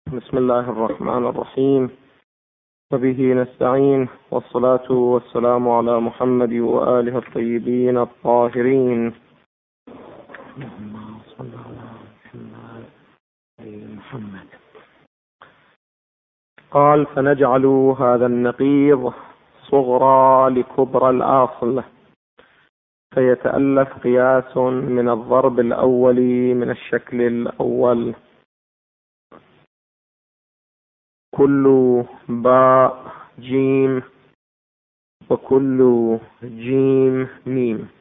بسم الله الرحمن الرحيم، وبه نستعين، والصلاة والسلام على محمد وآله الطيبين الطاهرين. قال: فنجعل هذا النقيض صغرى لكبرى الأصل، فيتألف قياس من الضرب الأول من الشكل الأول. كل باء جيم وكل جيم ميم.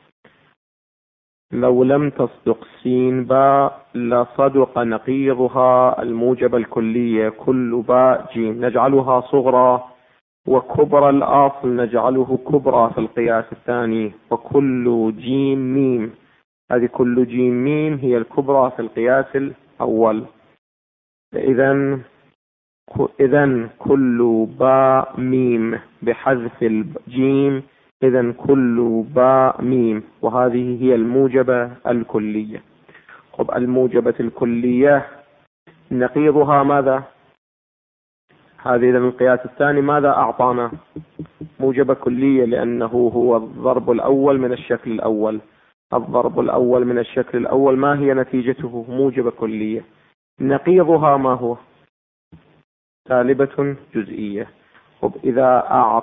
لو لم تصدق سين باء لصدق نقيضها الموجب الكلية كل باء جيم، نجعلها صغرى، وكبرى الأصل نجعله كبرى في القياس الثاني، وكل جيم ميم. هذه كل جيم ميم هي الكبرى في القياس الأول. إذن كل باء ميم بحذف الجيم، إذن كل باء ميم، وهذه هي الموجبة الكلية. الموجبة الكلية نقيضها ماذا؟ هذه إذن القياس الثاني ماذا أعطانا؟ موجبة كلية، لأنه هو الضرب الأول من الشكل الأول. الضرب الأول من الشكل الأول ما هي نتيجته؟ موجبة كلية. نقيضها ما هو؟ سالبة جزئية. إذا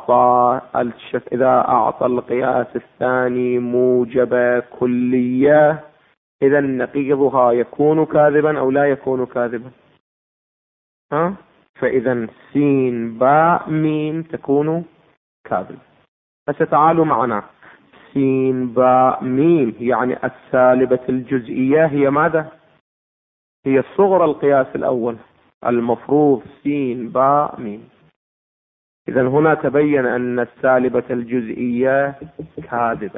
أعطى القياس الثاني موجبة كلية، إذا نقيضها يكون كاذبا أو لا يكون كاذبا؟ فإذا سين باء ميم تكون كاذب. فتعالوا معنا. سين باء ميم يعني السالبة الجزئية هي ماذا؟ هي الصغرى القياس الأول، المفروض سين باء ميم. إذن هنا تبين أن السالبة الجزئية كاذبة،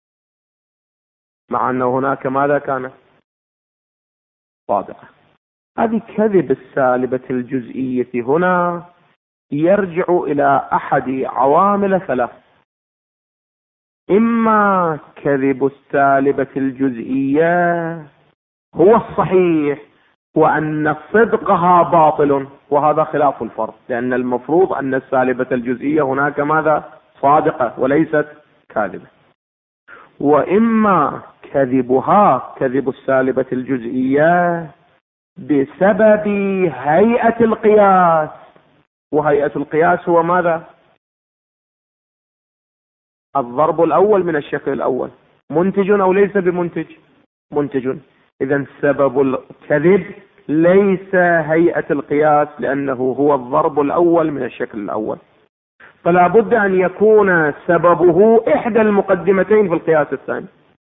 مع أن هناك ماذا كان؟ صادقة. هذه كذب السالبة الجزئية هنا يرجع إلى أحد عوامل ثلاث: إما كذب السالبة الجزئية هو الصحيح، وأن صدقها باطل، وهذا خلاف الفرض، لأن المفروض أن السالبة الجزئية هناك ماذا؟ صادقة وليست كاذبة. وإما كذبها كذب السالبة الجزئية بسبب هيئة القياس، وهيئة القياس هو ماذا؟ الضرب الأول من الشكل الأول. منتج أو ليس بمنتج؟ منتج. إذن سبب الكذب ليس هيئة القياس، لأنه هو الضرب الأول من الشكل الأول. فلا بد أن يكون سببه إحدى المقدمتين في القياس الثاني.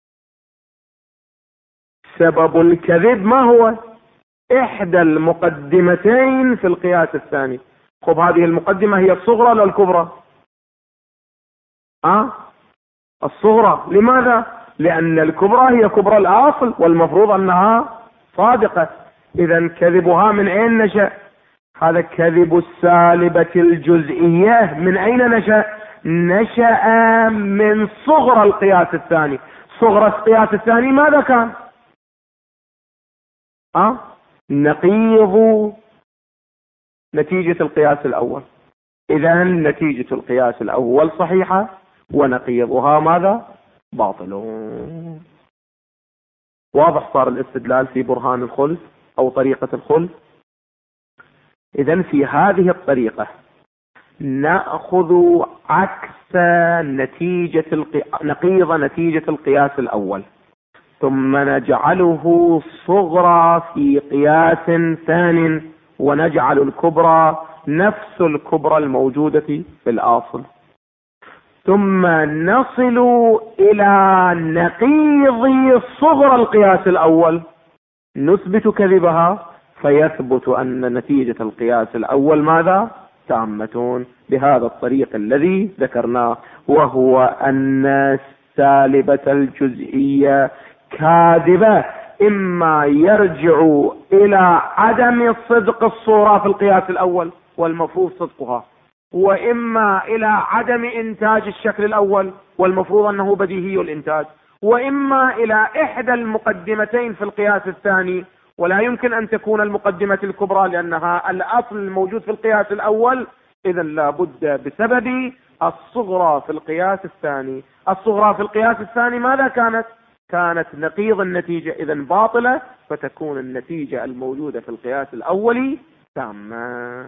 سبب الكذب ما هو؟ إحدى المقدمتين في القياس الثاني. هذه المقدمة هي الصغرى ولا الكبرى؟ الصغرى. لماذا؟ لأن الكبرى هي كبرى الأصل، والمفروض أنها صادقة. إذن كذبها من أين نشأ؟ هذا كذب السالبة الجزئية من أين نشأ؟ نشأ من صغرى القياس الثاني. صغرى القياس الثاني ماذا كان؟ نقيض نتيجة القياس الأول. إذن نتيجة القياس الأول صحيحة، ونقيضها ماذا؟ باطل. واضح صار الاستدلال في برهان الخلف أو طريقة الخلف. إذن في هذه الطريقة نأخذ عكس نقيض نتيجة القياس الأول، ثم نجعله صغرى في قياس ثانٍ، ونجعل الكبرى نفس الكبرى الموجودة في الأصل، ثم نصل إلى نقيض صغرى القياس الأول نثبت كذبها، فيثبت أن نتيجة القياس الأول ماذا؟ تامة، بهذا الطريق الذي ذكرناه، وهو أن السالبة الجزئية كاذبة، إما يرجع إلى عدم صدق الصورة في القياس الأول والمفروض صدقها، وإما إلى عدم إنتاج الشكل الأول والمفروض أنه بديهي الإنتاج، وإما إلى إحدى المقدمتين في القياس الثاني ولا يمكن أن تكون المقدمة الكبرى لأنها الأصل الموجود في القياس الأول، إذا لابد بسبب الصغرى في القياس الثاني. الصغرى في القياس الثاني ماذا كانت؟ كانت نقيض النتيجة، إذا باطلة، فتكون النتيجة الموجودة في القياس الأول تامة.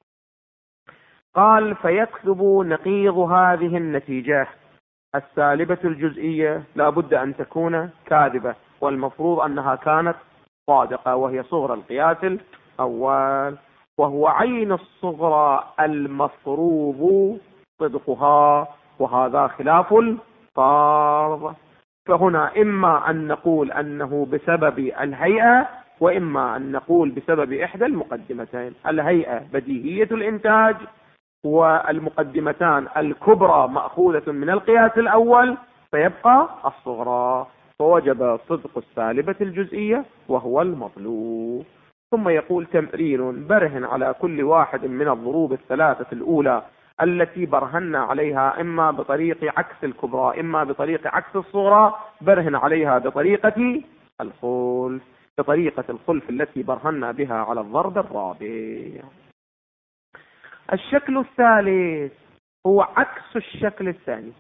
قال فيكذب نقيض هذه النتيجة السالبة الجزئية لابد أن تكون كاذبة، والمفروض أنها كانت صادقة، وهي صغرى القياس الأول، وهو عين الصغرى المفروض صدقها، وهذا خلاف الفرض. فهنا إما أن نقول أنه بسبب الهيئة، وإما أن نقول بسبب إحدى المقدمتين. الهيئة بديهية الإنتاج، والمقدمتان الكبرى مأخوذة من القياس الأول، فيبقى الصغرى، فوجب صدق السالبة الجزئية وهو المطلوب. ثم يقول تمرين برهن على كل واحد من الضروب الثلاثة الأولى التي برهنا عليها إما بطريق عكس الكبرى إما بطريق عكس الصغرى، برهن عليها بطريقة الخلف، بطريقة الخلف التي برهنا بها على الضرب الرابع. الشكل الثالث هو عكس الشكل الثاني،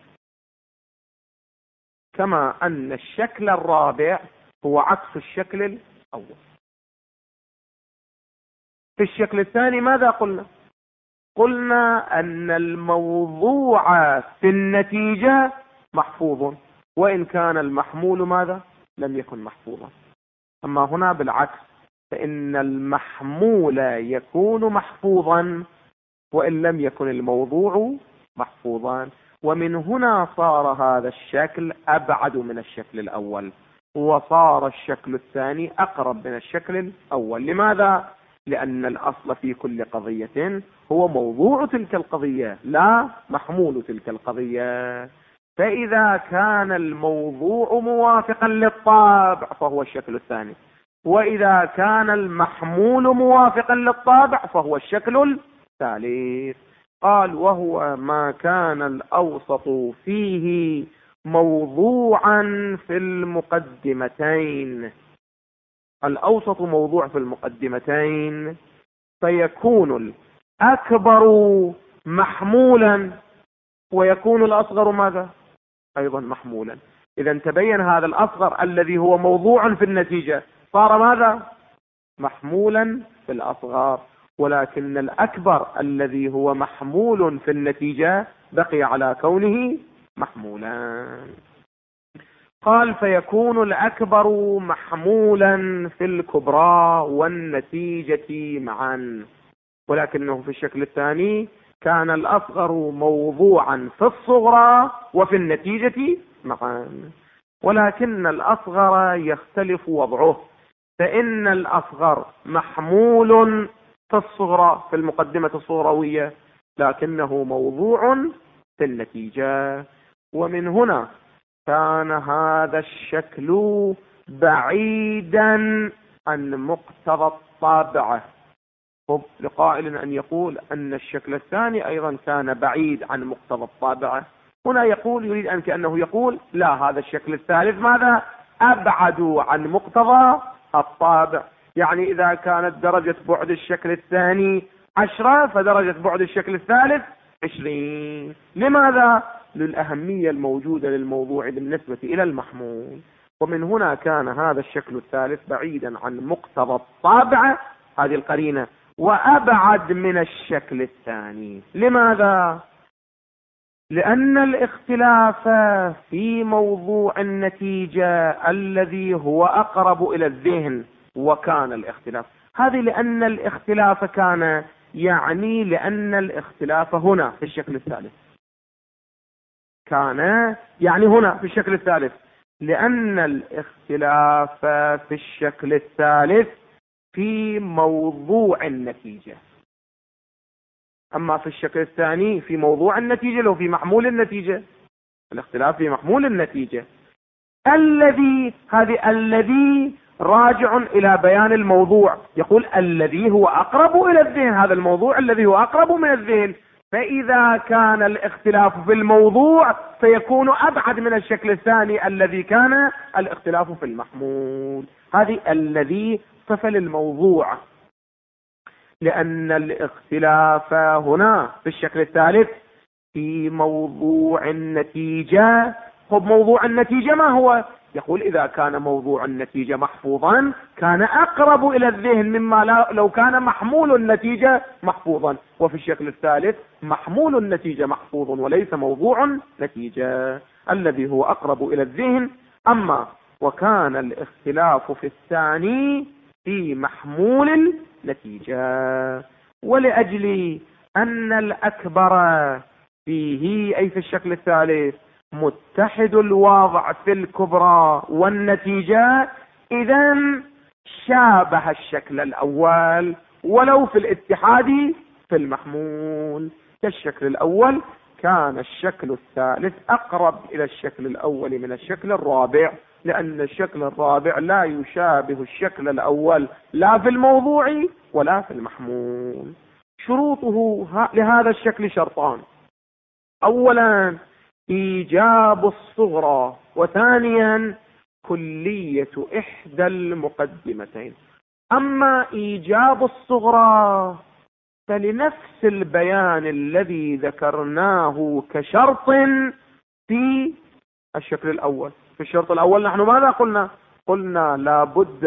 كما أن الشكل الرابع هو عكس الشكل الأول. في الشكل الثاني ماذا قلنا؟ قلنا أن الموضوع في النتيجة محفوظ، وإن كان المحمول ماذا؟ لم يكن محفوظا. أما هنا بالعكس، فإن المحمول يكون محفوظا وإن لم يكن الموضوع محفوظا. ومن هنا صار هذا الشكل أبعد من الشكل الأول، وصار الشكل الثاني أقرب من الشكل الأول. لماذا؟ لأن الأصل في كل قضية هو موضوع تلك القضية لا محمول تلك القضية. فإذا كان الموضوع موافقا للطابع فهو الشكل الثاني، وإذا كان المحمول موافقا للطابع فهو الشكل الثالث. قال وهو ما كان الأوسط فيه موضوعا في المقدمتين. الأوسط موضوع في المقدمتين، فيكون الأكبر محمولا ويكون الأصغر ماذا؟ أيضا محمولا. إذا تبين هذا الأصغر الذي هو موضوع في النتيجة صار ماذا؟ محمولا في الأصغر، ولكن الأكبر الذي هو محمول في النتيجة بقي على كونه محمولا. قال فيكون الأكبر محمولا في الكبرى والنتيجة معا، ولكنه في الشكل الثاني كان الأصغر موضوعا في الصغرى وفي النتيجة معا. ولكن الأصغر يختلف وضعه، فإن الأصغر محمول في الصغرى في المقدمة الصغروية، لكنه موضوع في النتيجة. ومن هنا كان هذا الشكل بعيدا عن مقتضى الطابعة. لقائل أن يقول أن الشكل الثاني أيضا كان بعيد عن مقتضى الطابعة، هنا يقول يريد أن كأنه يقول لا، هذا الشكل الثالث ماذا؟ أبعد عن مقتضى الطابع. يعني إذا كانت درجة بعد الشكل الثاني 10 فدرجة بعد الشكل الثالث 20. لماذا؟ للأهمية الموجودة للموضوع بالنسبة إلى المحمول. ومن هنا كان هذا الشكل الثالث بعيدا عن مقتضى الطابع، هذه القرينة، وأبعد من الشكل الثاني. لماذا؟ لأن الاختلاف في موضوع النتيجة الذي هو أقرب إلى الذهن، وكان الاختلاف هذه لأن الاختلاف كان يعني لأن الاختلاف هنا في الشكل الثالث كان يعني هنا في الشكل الثالث، لأن الاختلاف في الشكل الثالث في موضوع النتيجة، أما في الشكل الثاني في موضوع النتيجة لو في محمول النتيجة. الاختلاف في محمول النتيجة الذي راجع إلى بيان الموضوع. يقول الذي هو أقرب إلى الذهن، هذا الموضوع الذي هو أقرب من الذهن. فإذا كان الاختلاف في الموضوع فيكون أبعد من الشكل الثاني الذي كان الاختلاف في المحمول. هذه الذي فللموضوع، لأن الاختلاف هنا في الشكل الثالث في موضوع النتيجة. خب موضوع النتيجة ما هو؟ يقول إذا كان موضوع النتيجة محفوظا كان أقرب إلى الذهن مما لو كان محمول النتيجة محفوظا. وفي الشكل الثالث محمول النتيجة محفوظ وليس موضوع نتيجة الذي هو أقرب إلى الذهن. أما وكان الاختلاف في الثاني في محمول النتيجة، ولأجل أن الأكبر فيه أي في الشكل الثالث متحد الوضع في الكبرى والنتيجة، إذن شابه الشكل الأول ولو في الاتحاد في المحمول. كالشكل الأول كان الشكل الثالث أقرب إلى الشكل الأول من الشكل الرابع، لأن الشكل الرابع لا يشابه الشكل الأول لا في الموضوع ولا في المحمول. شروطه لهذا الشكل شرطان: أولا إيجاب الصغرى، وثانيا كلية إحدى المقدمتين. أما إيجاب الصغرى فلنفس البيان الذي ذكرناه كشرط في الشكل الأول. في الشرط الأول نحن ماذا قلنا؟ قلنا لابد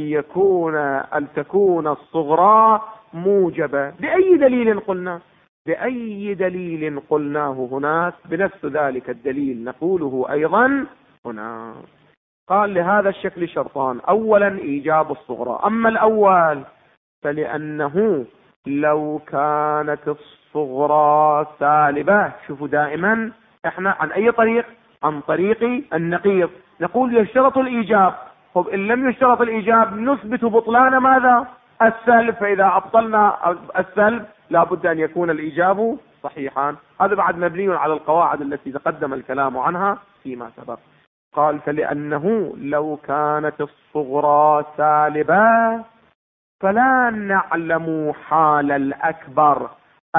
أن تكون الصغرى موجبة. بأي دليل قلنا؟ بأي دليل قلناه هناك بنفس ذلك الدليل نقوله أيضا هنا. قال لهذا الشكل شرطان: أولا إيجاب الصغرى. أما الأول فلأنه لو كانت الصغرى سالبة، شوفوا دائما احنا عن أي طريق؟ عن طريق النقيض. نقول يشترط الإيجاب. طب إن لم يشترط الإيجاب نثبت بطلان ماذا؟ السلب. فإذا أبطلنا السلب لابد أن يكون الإيجاب صحيحا. هذا بعد مبني على القواعد التي تقدم الكلام عنها فيما سبق. قال فلأنه لو كانت الصغرى سالبة فلا نعلم حال الأكبر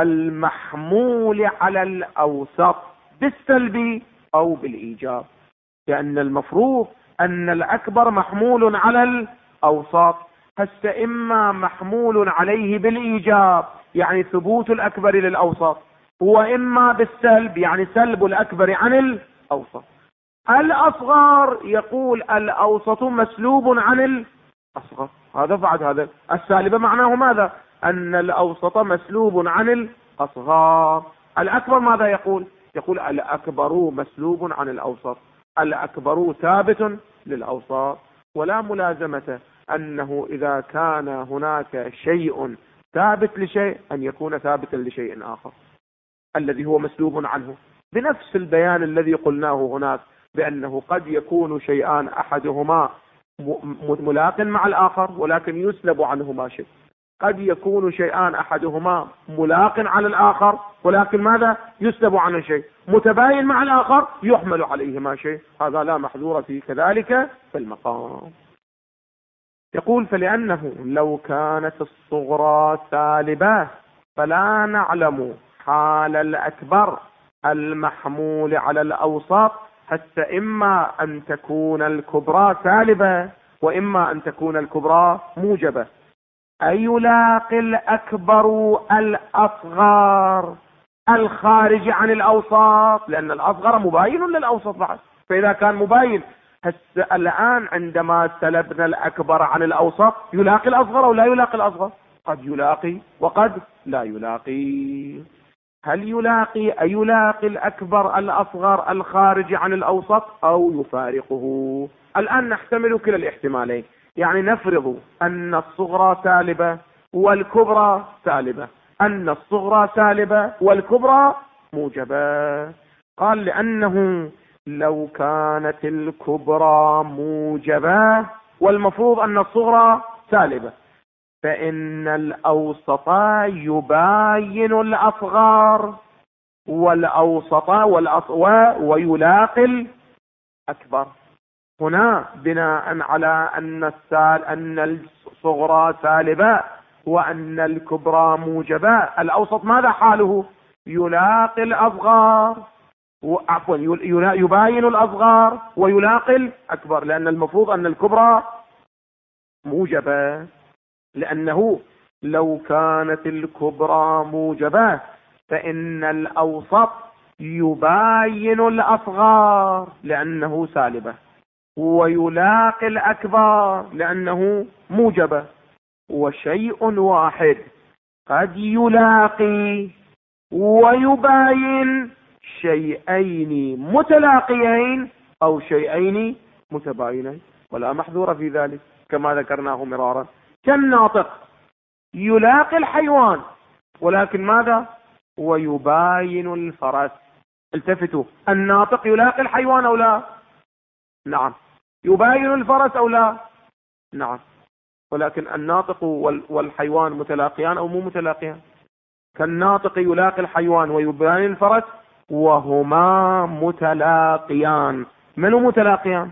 المحمول على الأوسط بالسلب أو بالإيجاب، لأن المفروض أن الأكبر محمول على الأوسط، هسه إما محمول عليه بالإيجاب يعني ثبوت الأكبر للأوسط، وإما بالسلب يعني سلب الأكبر عن الأوسط. الأصغر يقول الأوسط مسلوب عن الأصغر. هذا بعد هذا السالبة معناه ماذا؟ أن الأوسط مسلوب عن الأصغر. الأكبر ماذا يقول؟ يقول الأكبر مسلوب عن الأوسط، الأكبر ثابت للأوسط. ولا ملازمة أنه إذا كان هناك شيء ثابت لشيء أن يكون ثابتا لشيء آخر الذي هو مسلوب عنه، بنفس البيان الذي قلناه هناك بأنه قد يكون شيئان أحدهما ملاق مع الآخر ولكن يسلب عنهما شيء، قد يكون شيئان أحدهما ملاق على الآخر ولكن ماذا؟ يسلب عنه شيء، متباين مع الآخر يحمل عليهما شيء. هذا لا محذور فيه كذلك في المقام. يقول فلأنه لو كانت الصغرى سالبة فلا نعلم حال الأكبر المحمول على الأوسط، حتى إما أن تكون الكبرى سالبة وإما أن تكون الكبرى موجبة. أي يلاقي الأكبر الأصغر الخارج عن الأوسط، لأن الأصغر مباين للأوسط بعد. فإذا كان مباين الآن عندما سلبنا الأكبر عن الأوسط يلاقي الأصغر أو لا يلاقي الأصغر؟ قد يلاقي وقد لا يلاقي. هل يلاقي الأكبر الأصغر الخارج عن الأوسط أو يفارقه؟ الآن نحتمل كلا الاحتمالين، يعني نفرض أن الصغرى سالبة والكبرى سالبة، أن الصغرى سالبة والكبرى موجبة. قال لأنه لو كانت الكبرى موجبة والمفروض أن الصغرى سالبة فإن الأوسط يباين الأصغر والأوسط ويلاقي الأكبر. هنا بناء على أن الصغرى سالبة وأن الكبرى موجبة، الأوسط ماذا حاله؟ يلاقي الأصغر يباين الأصغر ويلاقي الأكبر، لأن المفروض أن الكبرى موجبة، لأنه لو كانت الكبرى موجبة فإن الأوسط يباين الأصغر لأنه سالبة، ويلاقي الأكبر لأنه موجبة. وشيء واحد قد يلاقي ويباين شيئين متلاقيين أو شيئين متباينين، ولا محذور في ذلك كما ذكرناه مرارا. كالناطق يلاقي الحيوان ولكن ماذا؟ ويباين الفرس. التفتوا، الناطق يلاقي الحيوان أو لا؟ نعم. يباين الفرس أو لا؟ نعم. ولكن الناطق والحيوان متلاقيان أو مو متلاقيان؟ كالناطق يلاقي الحيوان ويباين الفرس، وهما متلاقيان. من متلاقيان؟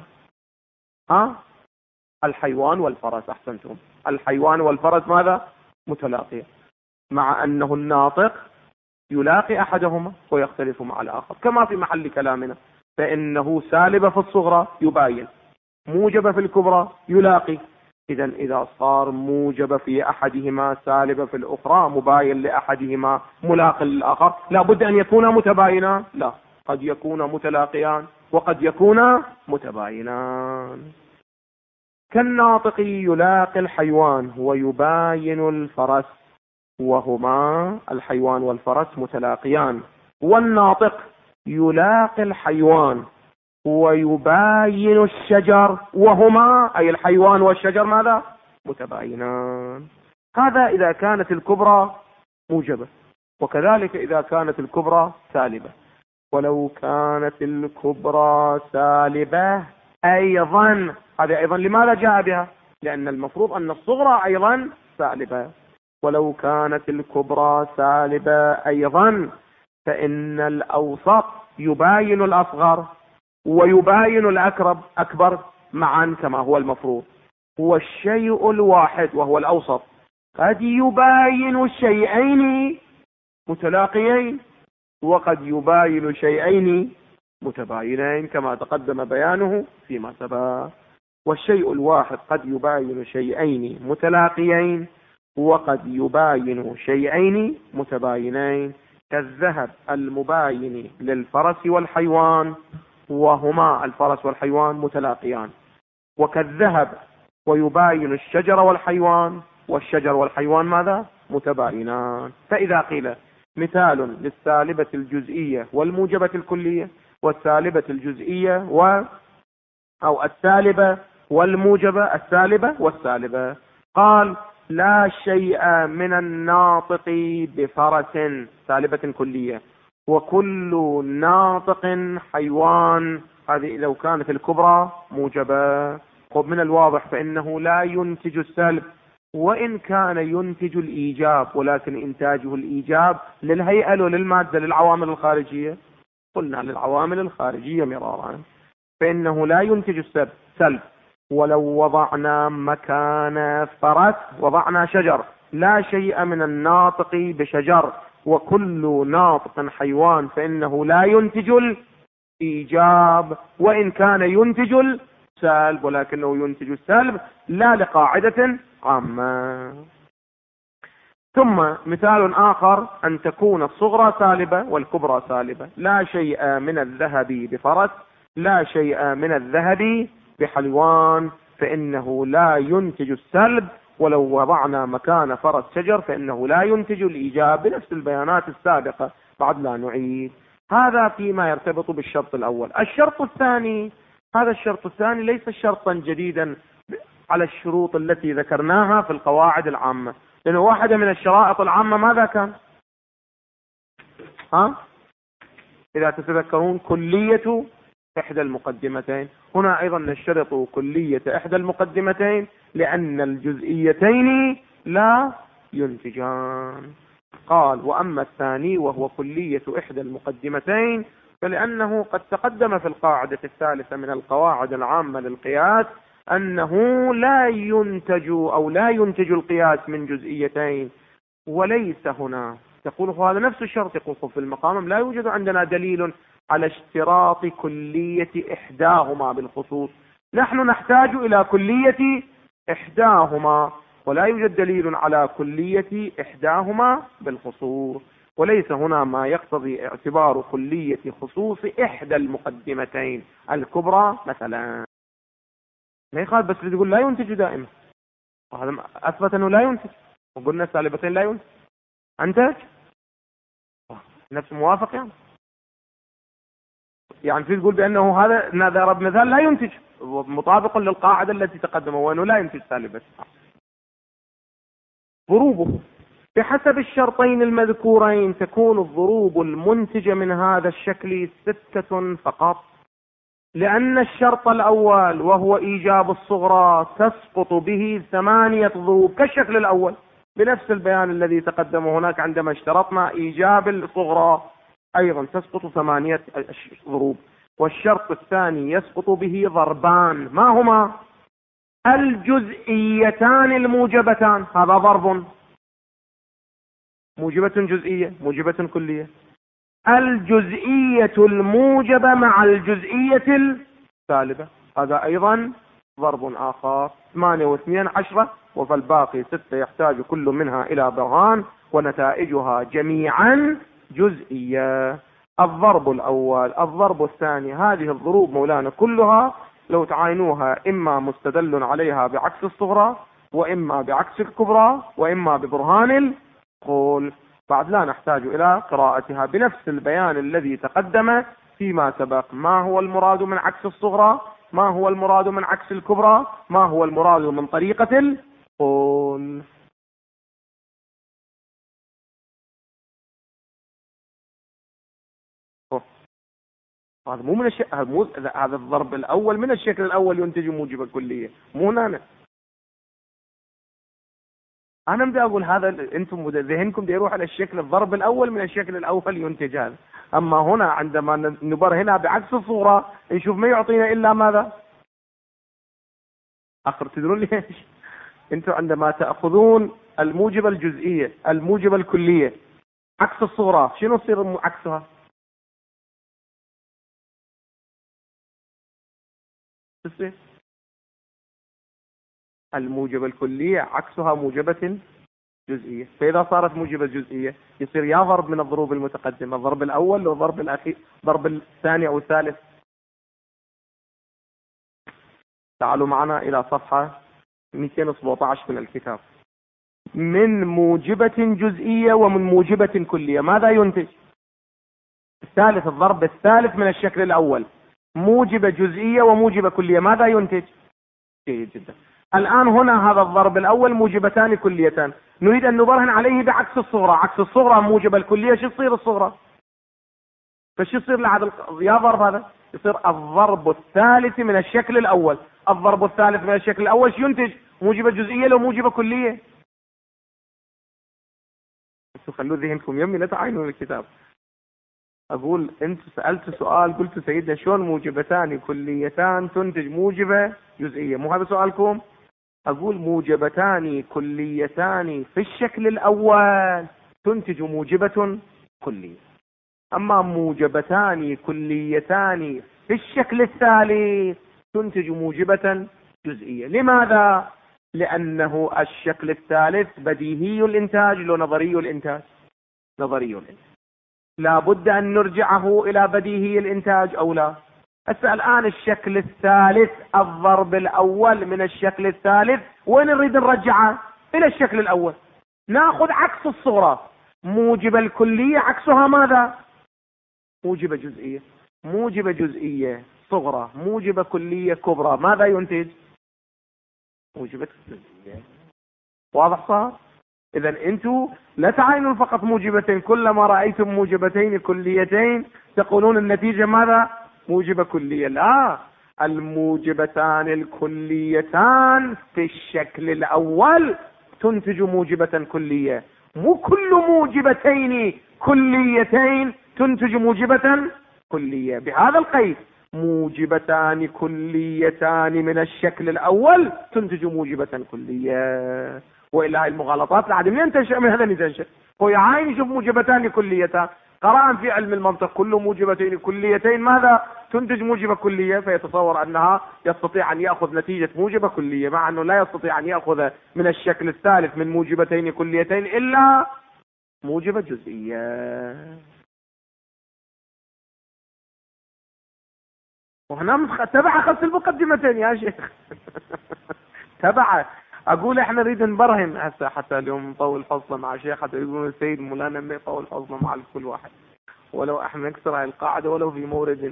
الحيوان والفرس. أحسنتم، الحيوان والفرس ماذا؟ متلاقيان، مع أنه الناطق يلاقي أحدهما ويختلف مع الآخر، كما في محل كلامنا، فإنه سالب في الصغرى يباين، موجب في الكبرى يلاقي. إذا صار موجب في أحدهما سالب في الأخرى، مباين لأحدهما ملاق للآخر، لا بد أن يكونا متباينان؟ لا، قد يكونا متلاقيان وقد يكونا متباينان. كالناطق يلاقي الحيوان ويباين الفرس، وهما الحيوان والفرس متلاقيان. والناطق يلاقي الحيوان ويباين الشجر، وهما أي الحيوان والشجر ماذا؟ متباينان. هذا إذا كانت الكبرى موجبة، وكذلك إذا كانت الكبرى سالبة. ولو كانت الكبرى سالبة أيضا، هذا أيضا لماذا جاء بها؟ لأن المفروض أن الصغرى أيضا سالبة. ولو كانت الكبرى سالبة أيضا فإن الأوسط يباين الأصغر ويباين الأكبر معا كما هو المفروض. هو الشيء الواحد وهو الأوسط قد يباين شيئين متلاقيين وقد يباين شيئين متباينين كما تقدم بيانه فيما سبق. والشيء الواحد قد يباين شيئين متلاقيين وقد يباين شيئين متباينين، كالذهب المباين للفرس والحيوان، وهما الفرس والحيوان متلاقيان. وكالذهب ويباين الشجر والحيوان، والشجر والحيوان ماذا؟ متباينان. فإذا قيل مثال للسالبة الجزئية والموجبة الكلية، والسالبة الجزئية أو السالبة والموجبة، السالبة والسالبة، قال لا شيء من الناطق بفرس، سالبة كلية، وكل ناطق حيوان. هذه لو كانت الكبرى موجبة. من الواضح فإنه لا ينتج السلب، وإن كان ينتج الإيجاب، ولكن إنتاجه الإيجاب للهيئة وللمادة للعوامل الخارجية. قلنا للعوامل الخارجية مرارا، فإنه لا ينتج السلب. ولو وضعنا مكان فرس وضعنا شجر، لا شيء من الناطق بشجر، وكل ناطق حيوان، فإنه لا ينتج الإيجاب وإن كان ينتج السلب، ولكنه ينتج السلب لا لقاعدة عامة. ثم مثال آخر أن تكون الصغرى سالبة والكبرى سالبة. لا شيء من الذهب بفرس، لا شيء من الذهب بحلوان، فإنه لا ينتج السلب. ولو وضعنا مكان فرس شجر فإنه لا ينتج الإيجاب، بنفس البيانات السابقة، بعد لا نعيد. هذا فيما يرتبط بالشرط الأول. الشرط الثاني، هذا الشرط الثاني ليس شرطا جديدا على الشروط التي ذكرناها في القواعد العامة، لأنه واحدة من الشرائط العامة ماذا كان؟ إذا تتذكرون كلية إحدى المقدمتين. هنا أيضا نشترط كلية إحدى المقدمتين لأن الجزئيتين لا ينتجان. قال وأما الثاني وهو كلية إحدى المقدمتين فلأنه قد تقدم في القاعدة الثالثة من القواعد العامة للقياس أنه لا ينتج القياس من جزئيتين، وليس هنا. تقول هذا نفس الشرط، يقول في المقام لا يوجد عندنا دليل على اشتراط كلية إحداهما بالخصوص، نحن نحتاج إلى كلية إحداهما، ولا يوجد دليل على كلية إحداهما بالخصوص، وليس هنا ما يقتضي اعتبار كلية خصوص إحدى المقدمتين الكبرى مثلا. ما يخالف، بس تقول لا ينتج دائما، وهذا أثبت أنه لا ينتج، وقلنا السالبتين لا ينتج، أنتج نفس موافق يعني في تقول بأنه هذا ضرب مثال لا ينتج، مطابق للقاعدة التي تقدمه وأنه لا ينتج سالبة. ضروبه بحسب الشرطين المذكورين تكون الضروب المنتجة من هذا الشكل 6 فقط، لأن الشرط الأول وهو إيجاب الصغرى تسقط به 8 ضروب كالشكل الأول، بنفس البيان الذي تقدم هناك عندما اشترطنا إيجاب الصغرى أيضا تسقط 8 ضروب. والشرط الثاني يسقط به ضربان، ما هما؟ الجزئيتان الموجبتان، هذا ضرب، موجبة جزئية موجبة كلية، الجزئية الموجبة مع الجزئية السالبة، هذا أيضا ضرب آخر. 8 و2 10، وفالباقي 6 يحتاج كل منها إلى برهان، ونتائجها جميعا جزئية. الضرب الأول، الضرب الثاني، هذه الضروب مولانا كلها لو تعاينوها إما مستدل عليها بعكس الصغرى، وإما بعكس الكبرى، وإما ببرهان القول، بعد لا نحتاج إلى قراءتها بنفس البيان الذي تقدم فيما سبق. ما هو المراد من عكس الصغرى؟ ما هو المراد من عكس الكبرى؟ ما هو المراد من طريقة القول؟ هذا مو من هذا الضرب الأول من الشكل الأول ينتج موجبة كلية، مو هنا. أنا بدي أقول هذا أنتم ذهنكم بدي يروح على الشكل الضرب الأول من الشكل الأول ينتج هذا، أما هنا عندما نبر هنا بعكس الصورة نشوف ما يعطينا إلا ماذا؟ آخر تدرون ليش؟ أنتم عندما تأخذون الموجبة الجزئية الموجبة الكلية عكس الصورة شنو يصير عكسها؟ الموجبة الكلية عكسها موجبة جزئية، فإذا صارت موجبة جزئية يصير يا ضرب من الضروب المتقدمة، الضرب الأول والضرب الأخير، ضرب الثاني أو الثالث. تعالوا معنا إلى صفحة 217 من الكتاب. من موجبة جزئية ومن موجبة كلية ماذا ينتج؟ الثالث، الضرب الثالث من الشكل الأول، موجبة جزئية وموجبة كلية، ماذا ينتج؟ جيد جدا. الآن هنا هذا الضرب الأول موجبتان كليتان، نريد أن نبرهن عليه بعكس الصغرى، عكس الصغرى موجبة الكلية، شو تصير الصغرى؟ فش يصير لهذا يا ضرب هذا؟ يصير الضرب الثالث من الشكل الأول، الضرب الثالث من الشكل الأول شو ينتج؟ موجبة جزئية لو موجبة كلية. خلوا ذهنكم يمي لا تعاينوا الكتاب. أقول أنت سألت سؤال قلت سيدنا شلون موجبتان كليتان تنتج موجبة جزئية، مو هذا سؤالكم؟ أقول موجبتان كليتان في الشكل الأول تنتج موجبة كلية، أما موجبتان كليتان في الشكل الثالث تنتج موجبة جزئية. لماذا؟ لأنه الشكل الثالث بديهي الإنتاج لو نظري الإنتاج؟ نظري الإنتاج، لا بد أن نرجعه إلى بديهي الإنتاج أو لا؟ هسه الآن الشكل الثالث، الضرب الأول من الشكل الثالث وين نريد نرجعه؟ إلى الشكل الأول. ناخذ عكس الصغرى، موجب الكلية عكسها ماذا؟ موجبة جزئية، موجبة جزئية صغرى موجبة كلية كبرى، ماذا ينتج؟ موجبة جزئية. واضح صار؟ إذا أنتم لا تعاينون فقط موجبتين، كلما رأيتم موجبتين كليتين تقولون النتيجة ماذا؟ موجبة كلية. لا، الموجبتان الكليتان في الشكل الأول تنتج موجبة كلية، مو كل موجبتين كليتين تنتج موجبة كلية. بهذا القيد موجبتان كليتان من الشكل الأول تنتج موجبة كلية، وإلا هاي المغالطات العادة منين تنشأ؟ من هذا تنشأ. هو يعاين يشوف موجبتان كليتان، قرأ في علم المنطق كل موجبتين كليتين ماذا تنتج موجبة كلية، فيتصور أنها يستطيع أن يأخذ نتيجة موجبة كلية، مع أنه لا يستطيع أن يأخذ من الشكل الثالث من موجبتين كليتين إلا موجبة جزئية. وهنا تبع خلص المقدمتين يا شيخ. تبع اقول احنا نريد نبرهن هسه حتى اليوم نطول فصله مع شيخ حتى يقولون السيد مولانا ما يطول فصله مع كل واحد، ولو احنا نكسر هاي القاعده ولو في مورد.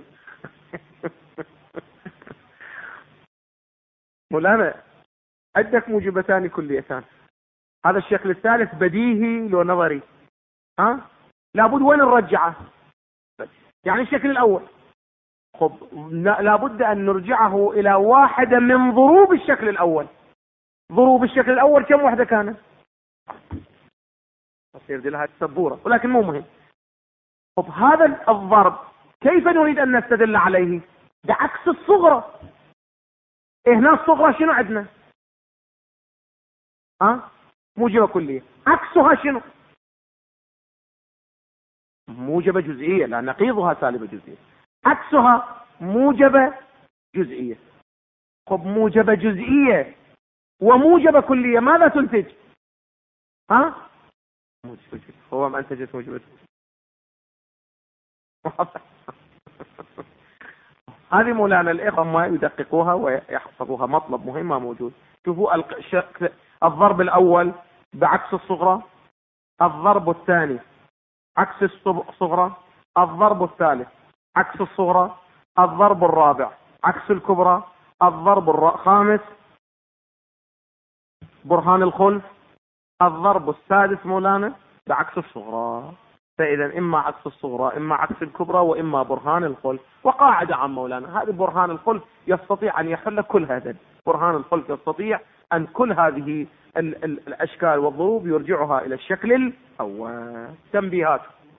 مولانا عندك موجبتان كليتان، هذا الشكل الثالث بديهي لو نظري، لابد وين نرجعه؟ يعني الشكل الاول خب لابد ان نرجعه الى واحدة من ضروب الشكل الاول. ضروب الشكل الاول كم واحدة كانت؟ تصير دي لها السبورة ولكن مو مهم. خب هذا الضرب كيف نريد ان نستدل عليه؟ بعكس الصغرى. هنا الصغرى شنو عندنا؟ موجبة كلية. عكسها شنو؟ موجبة جزئية، لا نقيضها سالبة جزئية. عكسها موجبة جزئية. خب موجبة جزئية وموجبة كلية ماذا تنتج؟ موجبة جزئية. هو ما انتجت موجبة جزئية. هذه مولانا الإخوة ما يدققوها ويحفظوها، مطلب مهم موجود. شوفوا الضرب الأول بعكس الصغرى، الضرب الثاني عكس الصغرى، الضرب الثالث عكس الصغرى، الضرب الرابع عكس الكبرى، الضرب الخامس برهان الخلف، الضرب السادس مولانا بعكس الصغرى. فإذا إما عكس الصغرى إما عكس الكبرى وإما برهان الخلف. وقاعدة عن مولانا هذه برهان الخلف يستطيع أن يحل كل هذا. برهان الخلف يستطيع أن كل هذه الأشكال والضروب يرجعها إلى الشكل الأول. تنبيهات.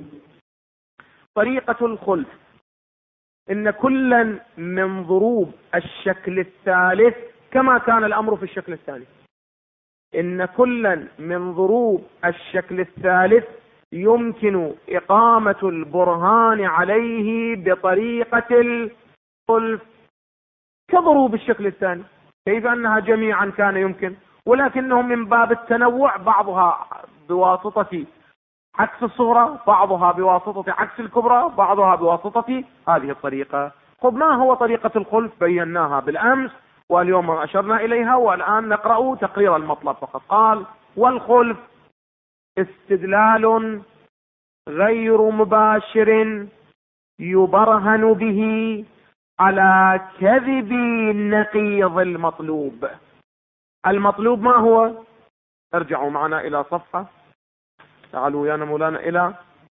طريقة الخلف: إن كلا من ضروب الشكل الثالث كما كان الأمر في الشكل الثاني. إن كلا من ضروب الشكل الثالث يمكن إقامة البرهان عليه بطريقة الخلف كضروب الشكل الثاني، كيف أنها جميعا كان يمكن، ولكنهم من باب التنوع بعضها بواسطة عكس الصغرى، بعضها بواسطة عكس الكبرى، بعضها بواسطة هذه الطريقة. طب ما هو طريقة الخلف؟ بيناها بالأمس واليوم أشرنا إليها، والآن نقرأ تقرير المطلب فقط. قال: والخلف استدلال غير مباشر يبرهن به على كذب نقيض المطلوب. المطلوب ما هو؟ ارجعوا معنا إلى صفحة، تعالوا يا مولانا إلى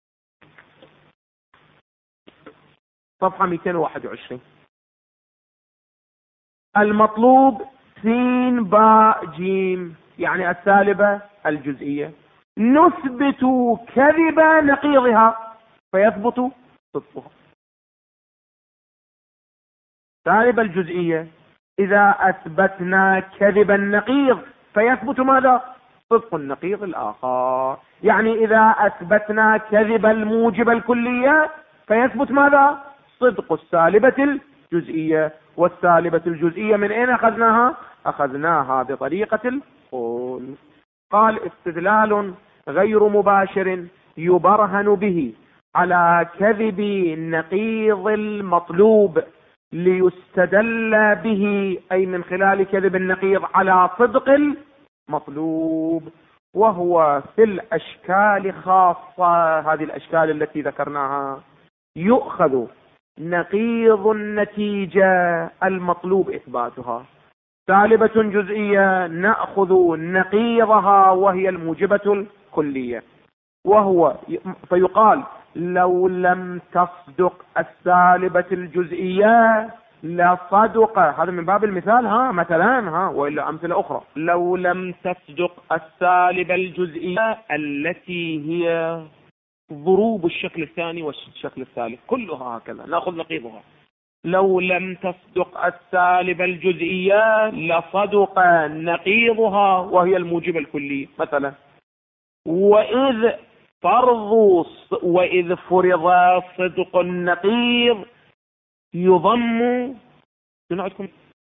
صفحة 221. المطلوب سين باء جيم، يعني السالبة الجزئية. نثبت كذب نقيضها فيثبت صدقها. سالبة الجزئية إذا أثبتنا كذب النقيض فيثبت ماذا؟ صدق النقيض الآخر. يعني إذا أثبتنا كذب الموجب الكلية فيثبت ماذا؟ صدق السالبة الجزئية. والسالبة الجزئية من أين أخذناها؟ أخذناها بطريقة الخلف. قال: استدلال غير مباشر يبرهن به على كذب نقيض المطلوب ليستدل به، أي من خلال كذب النقيض، على صدق المطلوب. وهو في الأشكال خاصة، هذه الأشكال التي ذكرناها، يؤخذ نقيض النتيجة المطلوب إثباتها. سالبة جزئية نأخذ نقيضها وهي الموجبة الكلية. وهو فيقال: لو لم تصدق السالبة الجزئية لصدق، هذا من باب المثال مثلا وإلا أمثلة أخرى. لو لم تصدق السالبة الجزئية التي هي ضروب الشكل الثاني والشكل الثالث كلها هكذا، نأخذ نقيضها. لو لم تصدق السالبة الجزئية لصدق نقيضها وهي الموجب الكلي مثلا. وإذ وإذ فرض صدق النقيض يضم. شنو عندكم؟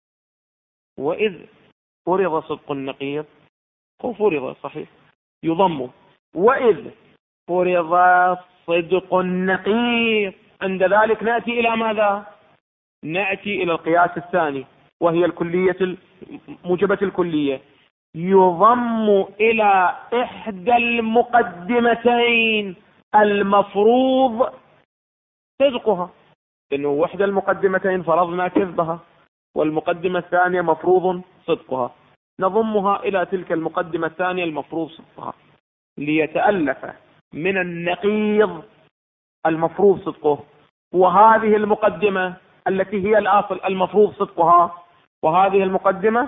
وإذ فرض صدق النقيض، هو فرض صحيح، يضم. وإذ فرض صدق النقيض، عند ذلك نأتي إلى ماذا؟ نأتي إلى القياس الثاني وهي الكلية، موجبة الكلية، يضم إلى إحدى المقدمتين المفروض صدقها، إنه وحدة المقدمتين فرضنا كذبها والمقدمة الثانية مفروض صدقها، نضمها إلى تلك المقدمة الثانية المفروض صدقها ليتألف من النقيض المفروض صدقه وهذه المقدمة التي هي الأصل المفروض صدقها، وهذه المقدمة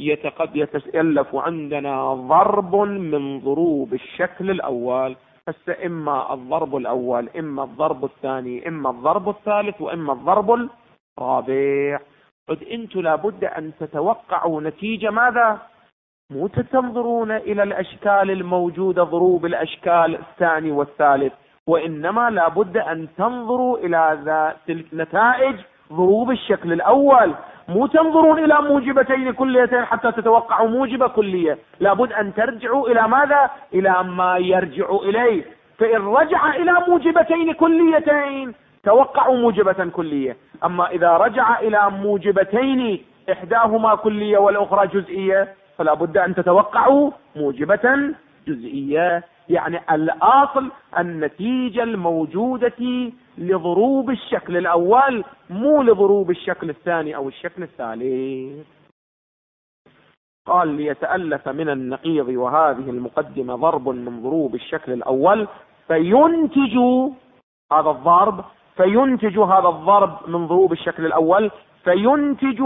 يتألف عندنا ضرب من ضروب الشكل الأول، إما الضرب الأول، إما الضرب الثاني، إما الضرب الثالث، وإما الضرب الرابع. أنتم لابد أن تتوقعوا نتيجة ماذا؟ مو تنظرون إلى الأشكال الموجودة ضروب الأشكال الثاني والثالث، وإنما لابد أن تنظروا إلى نتائج ضروب الشكل الأول، مو تنظرون إلى موجبتين كليتين حتى تتوقعوا موجبة كلية، لابد أن ترجعوا إلى ماذا؟ إلى ما يرجع إليه. فإن رجع إلى موجبتين كليتين توقعوا موجبة كلية، أما إذا رجع إلى موجبتين إحداهما كلية والأخرى جزئية فلا بد أن تتوقعوا موجبة جزئية. يعني الأصل النتيجة الموجودة لضروب الشكل الأول مو لضروب الشكل الثاني أو الشكل الثالث. قال ليتألف من النقيض وهذه المقدمة ضرب من ضروب الشكل الأول فينتج هذا الضرب، فينتج هذا الضرب من ضروب الشكل الأول فينتج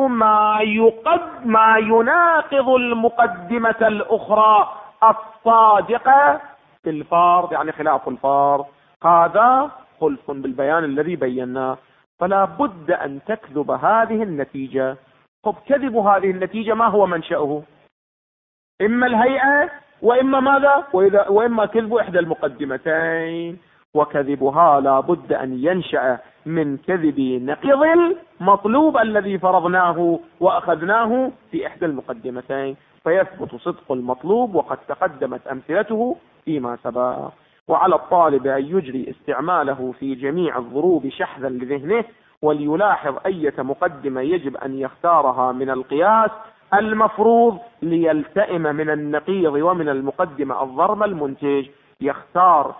ما يناقض المقدمة الأخرى الصادقة في الفرض، يعني خلاف الفرض، هذا خلف بالبيان الذي بيناه. فلا بد أن تكذب هذه النتيجة. طب كذب هذه النتيجة ما هو منشأه؟ إما الهيئة وإما ماذا؟ وإما كذب إحدى المقدمتين، وكذبها لا بد أن ينشأ من كذب نقيض المطلوب الذي فرضناه وأخذناه في إحدى المقدمتين، فيثبت صدق المطلوب وقد تقدمت أمثلته فيما سبق. وعلى الطالب أن يجري استعماله في جميع الضروب شحذا لذهنه، وليلاحظ أية مقدمة يجب أن يختارها من القياس المفروض ليلتئم من النقيض ومن المقدمة الضرب المنتج. يختار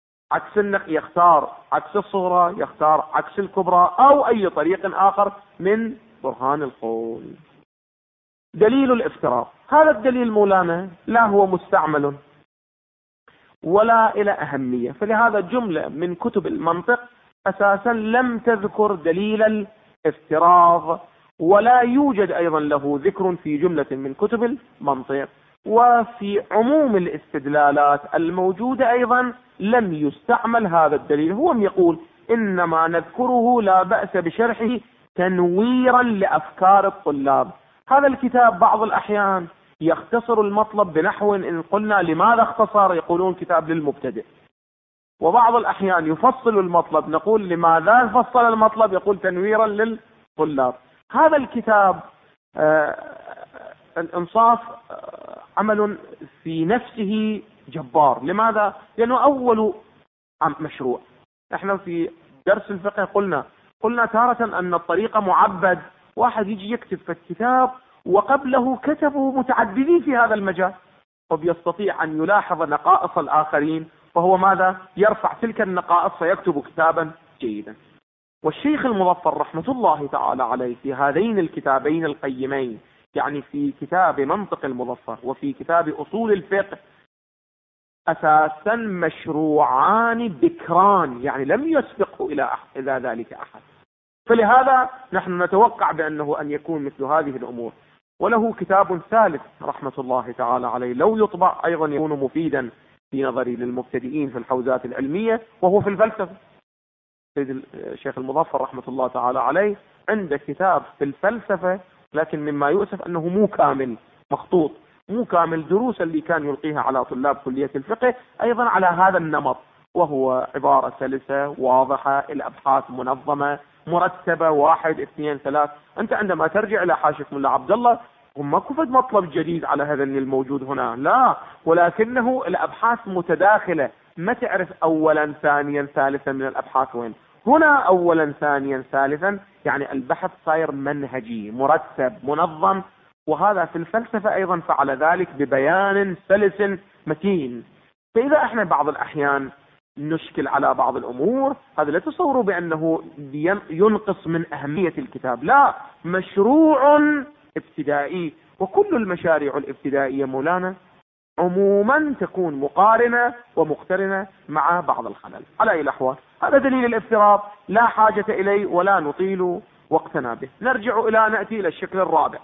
يختار عكس الصغرى، يختار عكس الكبرى، أو أي طريق آخر من برهان القول. دليل الافتراض، هذا الدليل مولانا لا هو مستعمل ولا إلى أهمية، فلهذا جملة من كتب المنطق أساسا لم تذكر دليل الافتراض، ولا يوجد أيضا له ذكر في جملة من كتب المنطق. وفي عموم الاستدلالات الموجودة أيضا لم يستعمل هذا الدليل. هو يقول إنما نذكره لا بأس بشرحه تنويرا لأفكار الطلاب. هذا الكتاب بعض الأحيان يختصر المطلب بنحو إن قلنا لماذا اختصر يقولون كتاب للمبتدئ، وبعض الأحيان يفصل المطلب نقول لماذا فصل المطلب يقول تنويرا للطلاب. هذا الكتاب الإنصاف عمل في نفسه جبار. لماذا؟ لأنه أول مشروع. احنا في درس الفقه قلنا تارة أن الطريقة معبد، واحد يجي يكتب في الكتاب وقبله كتبوا متعددين في هذا المجال، فبيستطيع أن يلاحظ نقائص الآخرين، فهو ماذا؟ يرفع تلك النقائص فيكتب كتابا جيدا. والشيخ المظفر رحمة الله تعالى عليه في هذين الكتابين القيمين، يعني في كتاب منطق المظفر وفي كتاب أصول الفقه، أساسا مشروعان بكران، يعني لم يسبقه إلى ذلك أحد. فلهذا نحن نتوقع بأنه أن يكون مثل هذه الأمور. وله كتاب ثالث رحمة الله تعالى عليه لو يطبع أيضا يكون مفيدا في نظري للمبتدئين في الحوزات العلمية، وهو في الفلسفة. سيد الشيخ المظفر رحمة الله تعالى عليه عنده كتاب في الفلسفة، لكن مما يؤسف أنه مو كامل مخطوط، مو كامل، دروس اللي كان يلقيها على طلاب كلية الفقه أيضا على هذا النمط، وهو عبارة سلسة واضحة، الأبحاث منظمة مرتبة، 1 2 3. أنت عندما ترجع إلى حاشية ملا عبد الله، هم ماكو فد مطلب جديد على هذا الموجود هنا، لا، ولكنه الأبحاث متداخلة، ما تعرف أولا ثانيا ثالثا من الأبحاث وين. هنا أولا ثانيا ثالثا، يعني البحث صاير منهجي مرتب منظم، وهذا في الفلسفة أيضا فعل ذلك ببيان سلس متين. فإذا احنا بعض الأحيان نشكل على بعض الأمور، هذا لا تصوروا بأنه ينقص من أهمية الكتاب، لا، مشروع ابتدائي، وكل المشاريع الابتدائية مولانا عموما تكون مقارنة ومقترنة مع بعض الخلل. على أي الأحوال هذا دليل الافتراض، لا حاجة إليه ولا نطيل وقتنا به. نرجع نأتي إلى الشكل الرابع.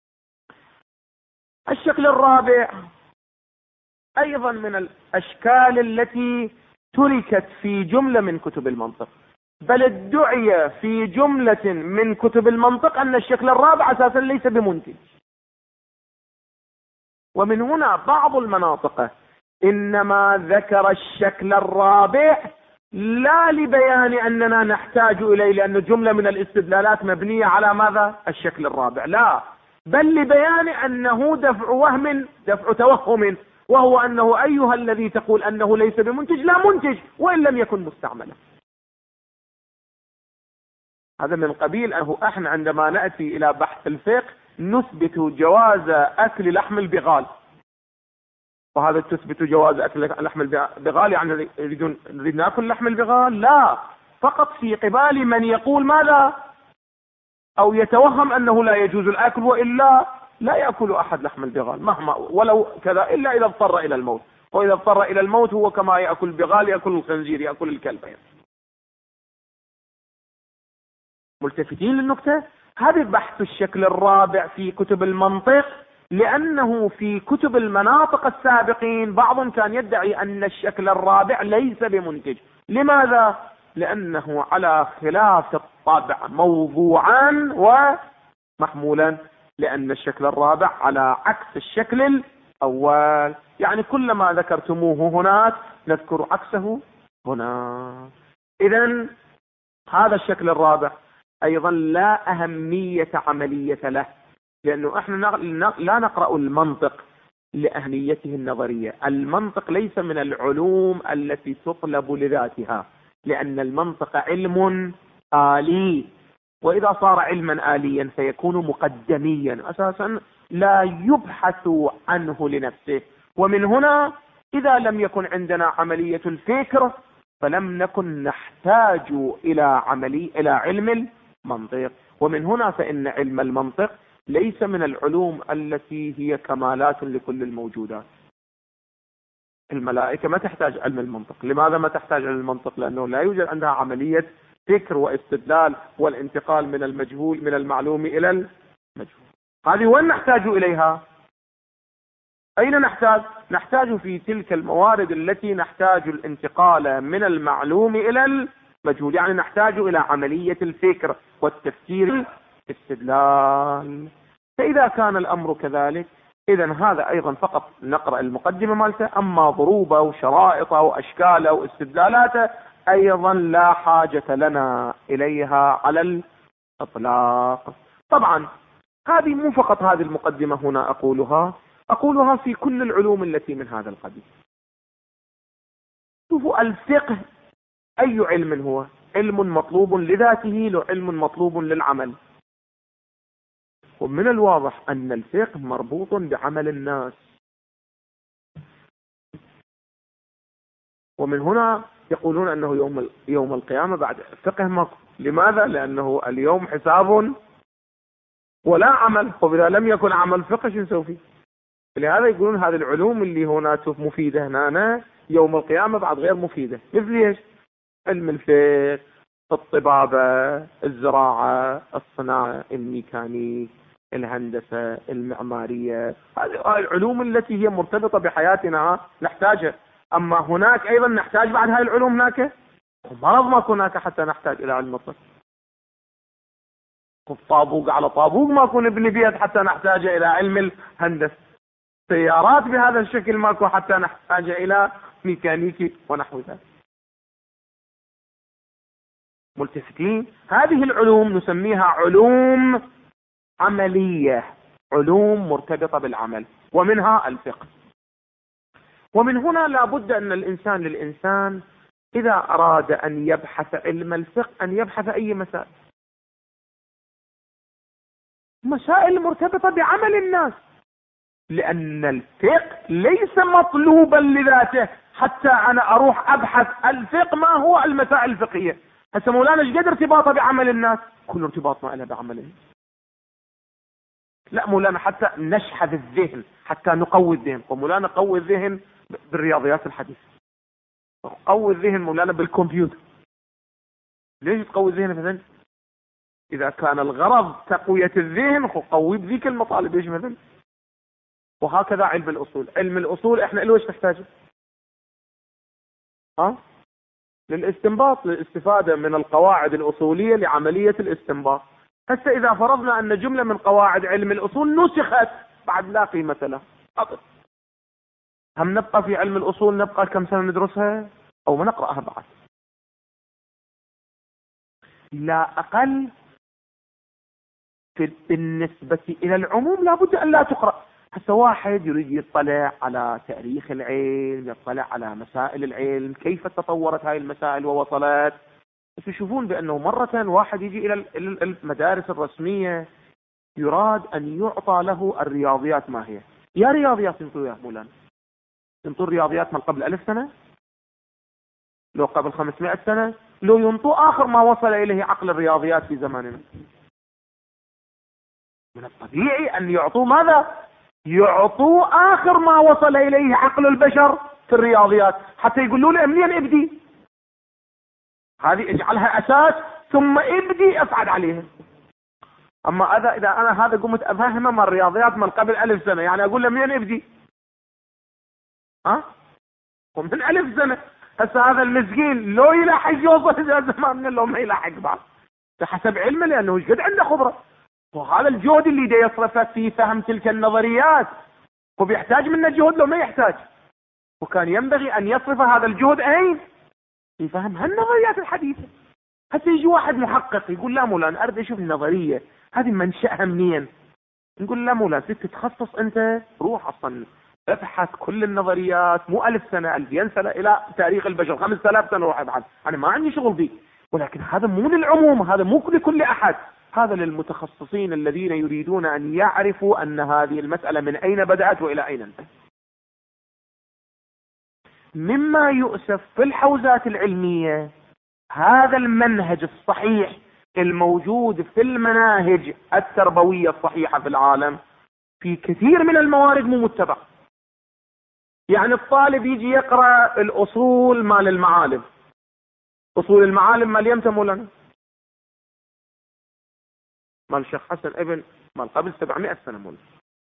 الشكل الرابع أيضا من الأشكال التي تركت في جملة من كتب المنطق، بل ادعي في جملة من كتب المنطق أن الشكل الرابع أساسا ليس بمنتج. ومن هنا بعض المناطق إنما ذكر الشكل الرابع لا لبيان أننا نحتاج إليه، لأن جملة من الاستدلالات مبنية على ماذا؟ الشكل الرابع، لا، بل لبيان أنه دفع توهم، وهو أنه أيها الذي تقول أنه ليس بمنتج، لا منتج وإن لم يكن مستعملا. هذا من قبيل أنه احنا عندما نأتي إلى بحث الفقه نثبت جواز أكل لحم البغال، وهذا تثبت جواز أكل لحم البغال يعني نريد نأكل لحم البغال؟ لا، فقط في قبال من يقول ماذا؟ أو يتوهم أنه لا يجوز الأكل، وإلا لا يأكل أحد لحم البغال مهما ولو كذا، إلا إذا اضطر إلى الموت، وإذا اضطر إلى الموت هو كما يأكل البغال، يأكل الخنزير، يأكل الكلب. ملتفتين للنقطة؟ هذا بحث الشكل الرابع في كتب المنطق، لأنه في كتب المناطق السابقين بعضهم كان يدعي أن الشكل الرابع ليس بمنتج. لماذا؟ لأنه على خلاف الطبع موضوعا ومحمولا، لأن الشكل الرابع على عكس الشكل الأول، يعني كلما ذكرتموه هناك نذكر عكسه هنا. إذن هذا الشكل الرابع أيضا لا أهمية عملية له، لأنه احنا لا نقرأ المنطق لأهميته النظرية. المنطق ليس من العلوم التي تطلب لذاتها، لأن المنطق علم آلي، وإذا صار علما آليا سيكون مقدميا أساسا لا يبحث عنه لنفسه. ومن هنا إذا لم يكن عندنا عملية الفكر فلم نكن نحتاج إلى علم المنطق. ومن هنا فإن علم المنطق ليس من العلوم التي هي كمالات لكل الموجودات. الملائكة ما تحتاج علم المنطق. لماذا ما تحتاج علم المنطق؟ لأنه لا يوجد عندها عملية فكر واستدلال والانتقال من المجهول من المعلوم إلى المجهول. هذه وين نحتاج إليها؟ أين نحتاج؟ نحتاج في تلك الموارد التي نحتاج الانتقال من المعلوم إلى المجهول، يعني نحتاج إلى عملية الفكر والتفكير والاستدلال. فإذا كان الأمر كذلك إذن هذا أيضا فقط نقرأ المقدمة مالته، أما ضروبه وشرائطه وأشكاله واستدلالاته أيضا لا حاجة لنا إليها على الإطلاق. طبعا هذه مو فقط هذه المقدمة هنا أقولها في كل العلوم التي من هذا القبيل. شوفوا الفقه أي علم هو؟ علم مطلوب لذاته، علم مطلوب للعمل. ومن الواضح أن الفقه مربوط بعمل الناس، ومن هنا يقولون أنه يوم القيامة بعد فقه مطلوب. لماذا؟ لأنه اليوم حساب ولا عمل، وإذا لم يكن عمل فقه شو نسوي فيه؟ لهذا يقولون هذه العلوم اللي هنا مفيدة هنا يوم القيامة بعد غير مفيدة. مثل ايش؟ علم الفقه، الطبابة، الزراعة، الصناعة، الميكانيك، الهندسة، المعمارية، هذه العلوم التي هي مرتبطة بحياتنا نحتاجها. أما هناك أيضا نحتاج بعد هاي العلوم هناك مرض ما هناك حتى نحتاج إلى علم الطب. طابوق على طابوق ما كون ابن بيت حتى نحتاج إلى علم الهندسة. سيارات بهذا الشكل ماكو حتى نحتاج إلى ميكانيكي ونحو ذلك. ملتفتين؟ هذه العلوم نسميها علوم عملية، علوم مرتبطة بالعمل، ومنها الفقه. ومن هنا لا بد أن الإنسان للإنسان إذا أراد أن يبحث علم الفقه أن يبحث أي مسائل مرتبطة بعمل الناس، لأن الفقه ليس مطلوبا لذاته حتى أنا أروح أبحث الفقه ما هو المسائل الفقهية. هسه مولانا ايش قد ارتباطه بعمل الناس؟ كل ارتباط ما له بعمل الناس. لا مولانا حتى نشحذ الذهن، حتى نقوي الذهن. ومولانا قوي الذهن بالرياضيات الحديثة، قوي الذهن مولانا بالكمبيوتر. ليش تقوي الذهن مثلا؟ إذا كان الغرض تقوية الذهن قوي بذيك المطالب. ايش مثلا؟ وهكذا علم الأصول. علم الأصول احنا له ايش نحتاجه؟ للاستنباط، للاستفادة من القواعد الأصولية لعملية الاستنباط. هسه إذا فرضنا أن جملة من قواعد علم الأصول نسخت بعد لا قيمة لها، هم نبقى في علم الأصول نبقى كم سنة ندرسها أو ما نقرأها بعد؟ لا أقل بالنسبة إلى العموم لابد أن لا تقرأ. هسه واحد يريد يطلع على تاريخ العلم، يطلع على مسائل العلم، كيف تطورت هاي المسائل ووصلت. تشوفون بأنه مرة واحد يجي إلى المدارس الرسمية يراد أن يعطى له الرياضيات. ما هي؟ يا رياضيات انتوا يا مولانا، انتوا الرياضيات من قبل 1000 سنة، لو قبل 500 سنة، لو ينطوا آخر ما وصل إليه عقل الرياضيات في زماننا. من الطبيعي أن يعطوا ماذا؟ يعطوا آخر ما وصل إليه عقل البشر في الرياضيات، حتى يقولوا له منين ابدي، هذه اجعلها أساس ثم ابدي أصعد عليها. أما إذا أنا هذا قمت أفهمه من الرياضيات من قبل 1000 سنة، يعني أقول له منين ابدي؟ ومن 1000 سنة. هسه هذا المسكين لو يلاحق يوصل إلى زماننا لو ما يلاحق بعض بحسب علمه، لأنه ايش قد عنده خبرة. وهذا الجهد اللي دا يصرفه في فهم تلك النظريات وبيحتاج منه جهد لو ما يحتاج، وكان ينبغي أن يصرف هذا الجهد أين؟ في فهم هالنظريات الحديثة. حتى يجي واحد محقق يقول لا مولانا أريد أشوف النظرية هذه منشأها منين. نقول لا مولانا تتخصص أنت، روح أصلا ابحث كل النظريات، مو 1000 سنة 2000 سنة إلى تاريخ البشر 5000 سنة روح ابحث، أنا ما عندي شغل بي. ولكن هذا مو للعموم، هذا مو لكل أحد، هذا للمتخصصين الذين يريدون أن يعرفوا أن هذه المسألة من أين بدأت وإلى أين انتهت. مما يؤسف في الحوزات العلمية هذا المنهج الصحيح الموجود في المناهج التربوية الصحيحة في العالم في كثير من الموارد مو متبع. يعني الطالب يجي يقرأ الأصول مال المعالم، أصول المعالم مال يمتى مولانا؟ مال الشيخ حسن ابن مال قبل 700 سنة مولانا.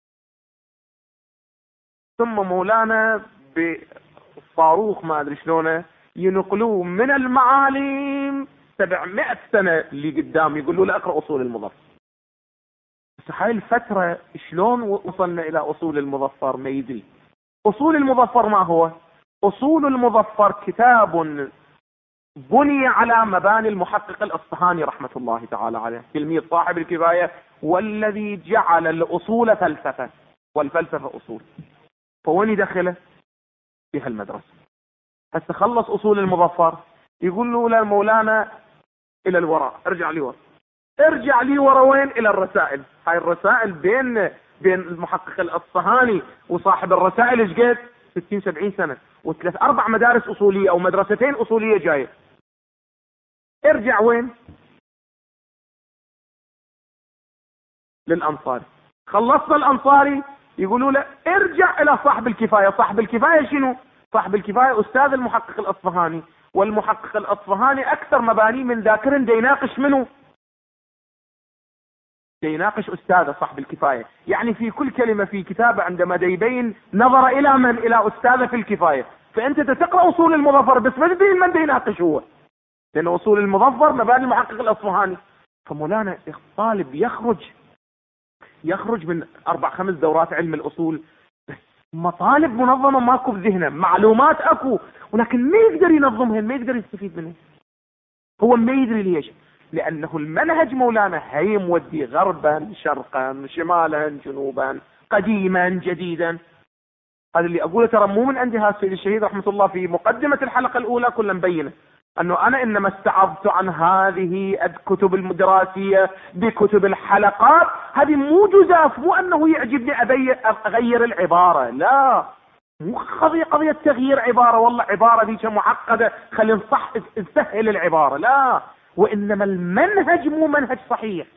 ثم مولانا بالصاروخ ما أدري شلونه ينقلوه من المعالم 700 سنة اللي قدام يقولوا له اقرأ أصول المظفر. بس هاي الفترة شلون وصلنا إلى أصول المظفر ما يدري. أصول المظفر ما هو؟ أصول المظفر كتاب بني على مباني المحقق الأصفهاني رحمة الله تعالى عليه، تلميذ صاحب الكفاية، والذي جعل الأصول فلسفة والفلسفة أصول. فوين يدخله؟ في هالمدرسة. هسه خلص أصول المظفر يقول له لا مولانا إلى الوراء، ارجع لي وراء. ارجع لي وراء وين؟ إلى الرسائل. هاي الرسائل بين المحقق الأصفهاني وصاحب الرسائل ايش قد؟ 60-70 سنة، وثلاث 4 مدارس أصولية أو مدرستين أصولية جاية. ارجع وين؟ للأنصاري. خلصنا الأنصاري يقولوا له ارجع إلى صاحب الكفاية. صاحب الكفاية شنو؟ صاحب الكفاية أستاذ المحقق الأصفهاني، والمحقق الأصفهاني أكثر مباني من ذاكر دا يناقش منه، يناقش أستاذه صاحب الكفاية. يعني في كل كلمة في كتابه عندما يبين نظر إلى من؟ إلى أستاذه في الكفاية. فأنت تقرأ أصول المظفر بس ما تدري من يناقش هو، لأن أصول المظفر مباني المحقق الأصفهاني. فمولانا الطالب يخرج من 4-5 دورات علم الأصول، مطالب منظمة ماكو بذهنه، معلومات اكو، ولكن ما يقدر ينظمها، ما يقدر يستفيد منها. هو ما يدري ليش؟ لانه المنهج مولانا هي مودي غربا شرقا شمالا جنوبا قديما جديدا. هذا اللي اقوله ترى مو من عندي، هذا السيد الشهيد رحمه الله في مقدمة الحلقة الاولى كلها مبينه انه انا انما استعضت عن هذه الكتب الدراسية بكتب الحلقات. هذه مو جزاف، مو انه يعجبني اغير العبارة، لا، مو قضية تغيير عبارة، والله عبارة ذيك معقدة خلي نصح نسهل العبارة، لا، وانما المنهج مو منهج صحيح.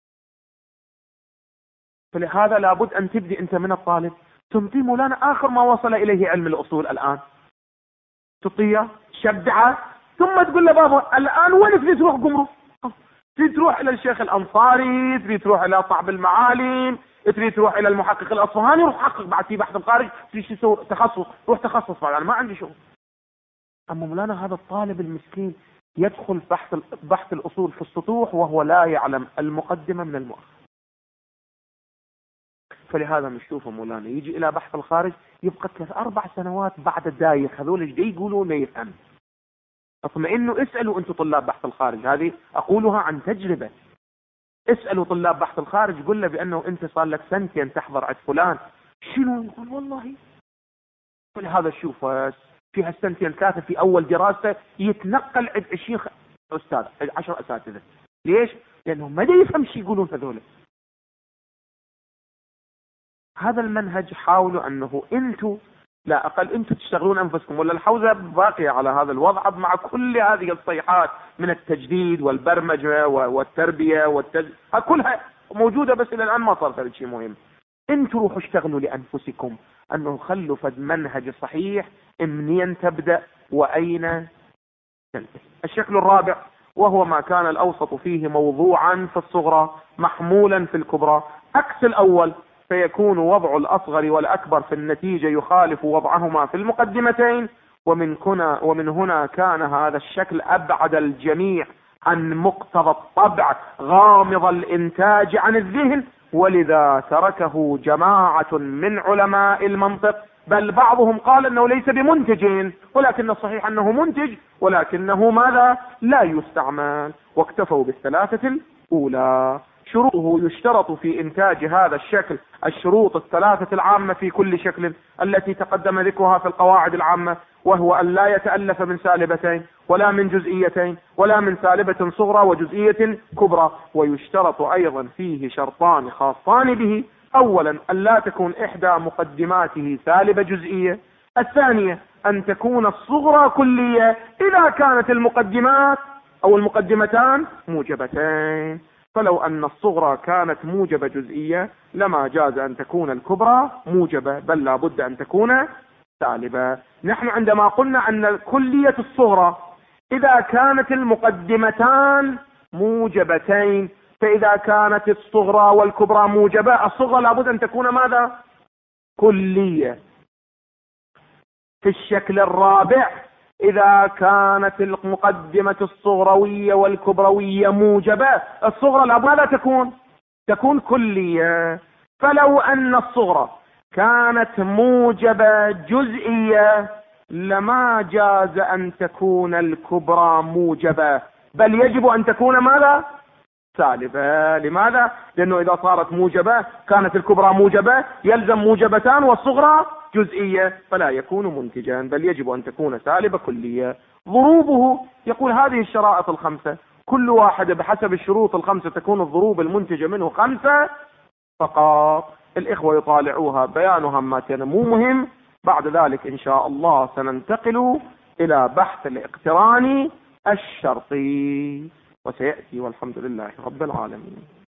فلهذا لابد ان تبدي انت من الطالب تنطي مولانا اخر ما وصل اليه علم الاصول الان، تطيه شبعه، ثم تقول له بابا الان وين تريد تروح قمرو؟ تريد تروح الى الشيخ الانصاري، تريد تروح الى صعب المعالم، تريد تروح الى المحقق الاصفهاني، روح حقق بعد في بحث الخارج، تريد تسوي تخصص، روح تخصص بعد، انا ما عندي شغل. اما مولانا هذا الطالب المسكين يدخل بحث الاصول في السطوح وهو لا يعلم المقدمه من المؤخر. فلهذا نشوفه مولانا يجي الى بحث الخارج يبقى 3-4 سنوات بعد الدايخ، هذول ايش يقولون ما يفهم. اطمئنوا، اسالوا انتم طلاب بحث الخارج، هذه اقولها عن تجربه. اسالوا طلاب بحث الخارج، قل له بانه انت صار لك سنتين تحضر عند فلان، شنو يقول والله. فلهذا شوف في هالسنتين 3 في اول دراسته يتنقل عند 20 استاذ 10 اساتذه. ليش؟ لانه ما يفهم شو يقولون هذول. هذا المنهج حاولوا انه انتم لا اقل انتم تشتغلون انفسكم، ولا الحوزه باقيه على هذا الوضع مع كل هذه الصيحات من التجديد والبرمجه والتربيه كلها موجوده، بس الى الان ما صار هذا شيء مهم. انتم روحوا اشتغلوا لانفسكم انه خلوا فد منهج صحيح منين تبدا واين تنتهي. الشكل الرابع وهو ما كان الاوسط فيه موضوعا في الصغرى محمولا في الكبرى، عكس الاول، فيكون وضع الأصغر والأكبر في النتيجة يخالف وضعهما في المقدمتين. ومن هنا كان هذا الشكل أبعد الجميع عن مقتضى الطبع، غامض الإنتاج عن الذهن، ولذا تركه جماعة من علماء المنطق، بل بعضهم قال أنه ليس بمنتج، ولكن الصحيح أنه منتج، ولكنه ماذا؟ لا يستعمل، واكتفوا بالثلاثة الأولى. شروطه يشترط في إنتاج هذا الشكل الشروط الثلاثة العامة في كل شكل التي تقدم ذكرها في القواعد العامة، وهو أن لا يتألف من سالبتين ولا من جزئيتين ولا من سالبة صغرى وجزئية كبرى. ويشترط أيضا فيه شرطان خاصان به: أولا أن لا تكون إحدى مقدماته سالبة جزئية، الثانية أن تكون الصغرى كلية إذا كانت المقدمات أو المقدمتان موجبتين. فلو أن الصغرى كانت موجبة جزئية لما جاز أن تكون الكبرى موجبة، بل لا بد أن تكون سالبة. نحن عندما قلنا أن كلية الصغرى إذا كانت المقدمتان موجبتين، فإذا كانت الصغرى والكبرى موجبة، الصغرى لا بد أن تكون ماذا؟ كلية. في الشكل الرابع إذا كانت المقدمة الصغروية والكبروية موجبة، الصغرى لابد تكون كلية. فلو أن الصغرى كانت موجبة جزئية لما جاز أن تكون الكبرى موجبة، بل يجب أن تكون ماذا؟ سالبة. لماذا؟ لأنه إذا صارت موجبة كانت الكبرى موجبة، يلزم موجبتان والصغرى جزئية، فلا يكون منتجا، بل يجب أن تكون سالبة كلية. ضروبه يقول هذه الشرائط الخمسة كل واحدة بحسب الشروط الخمسة تكون الضروب المنتجة منه 5 فقط. الإخوة يطالعوها، بيانها ما كان مو مهم. بعد ذلك إن شاء الله سننتقل إلى بحث الاقتران الشرطي، وسيأتي والحمد لله رب العالمين.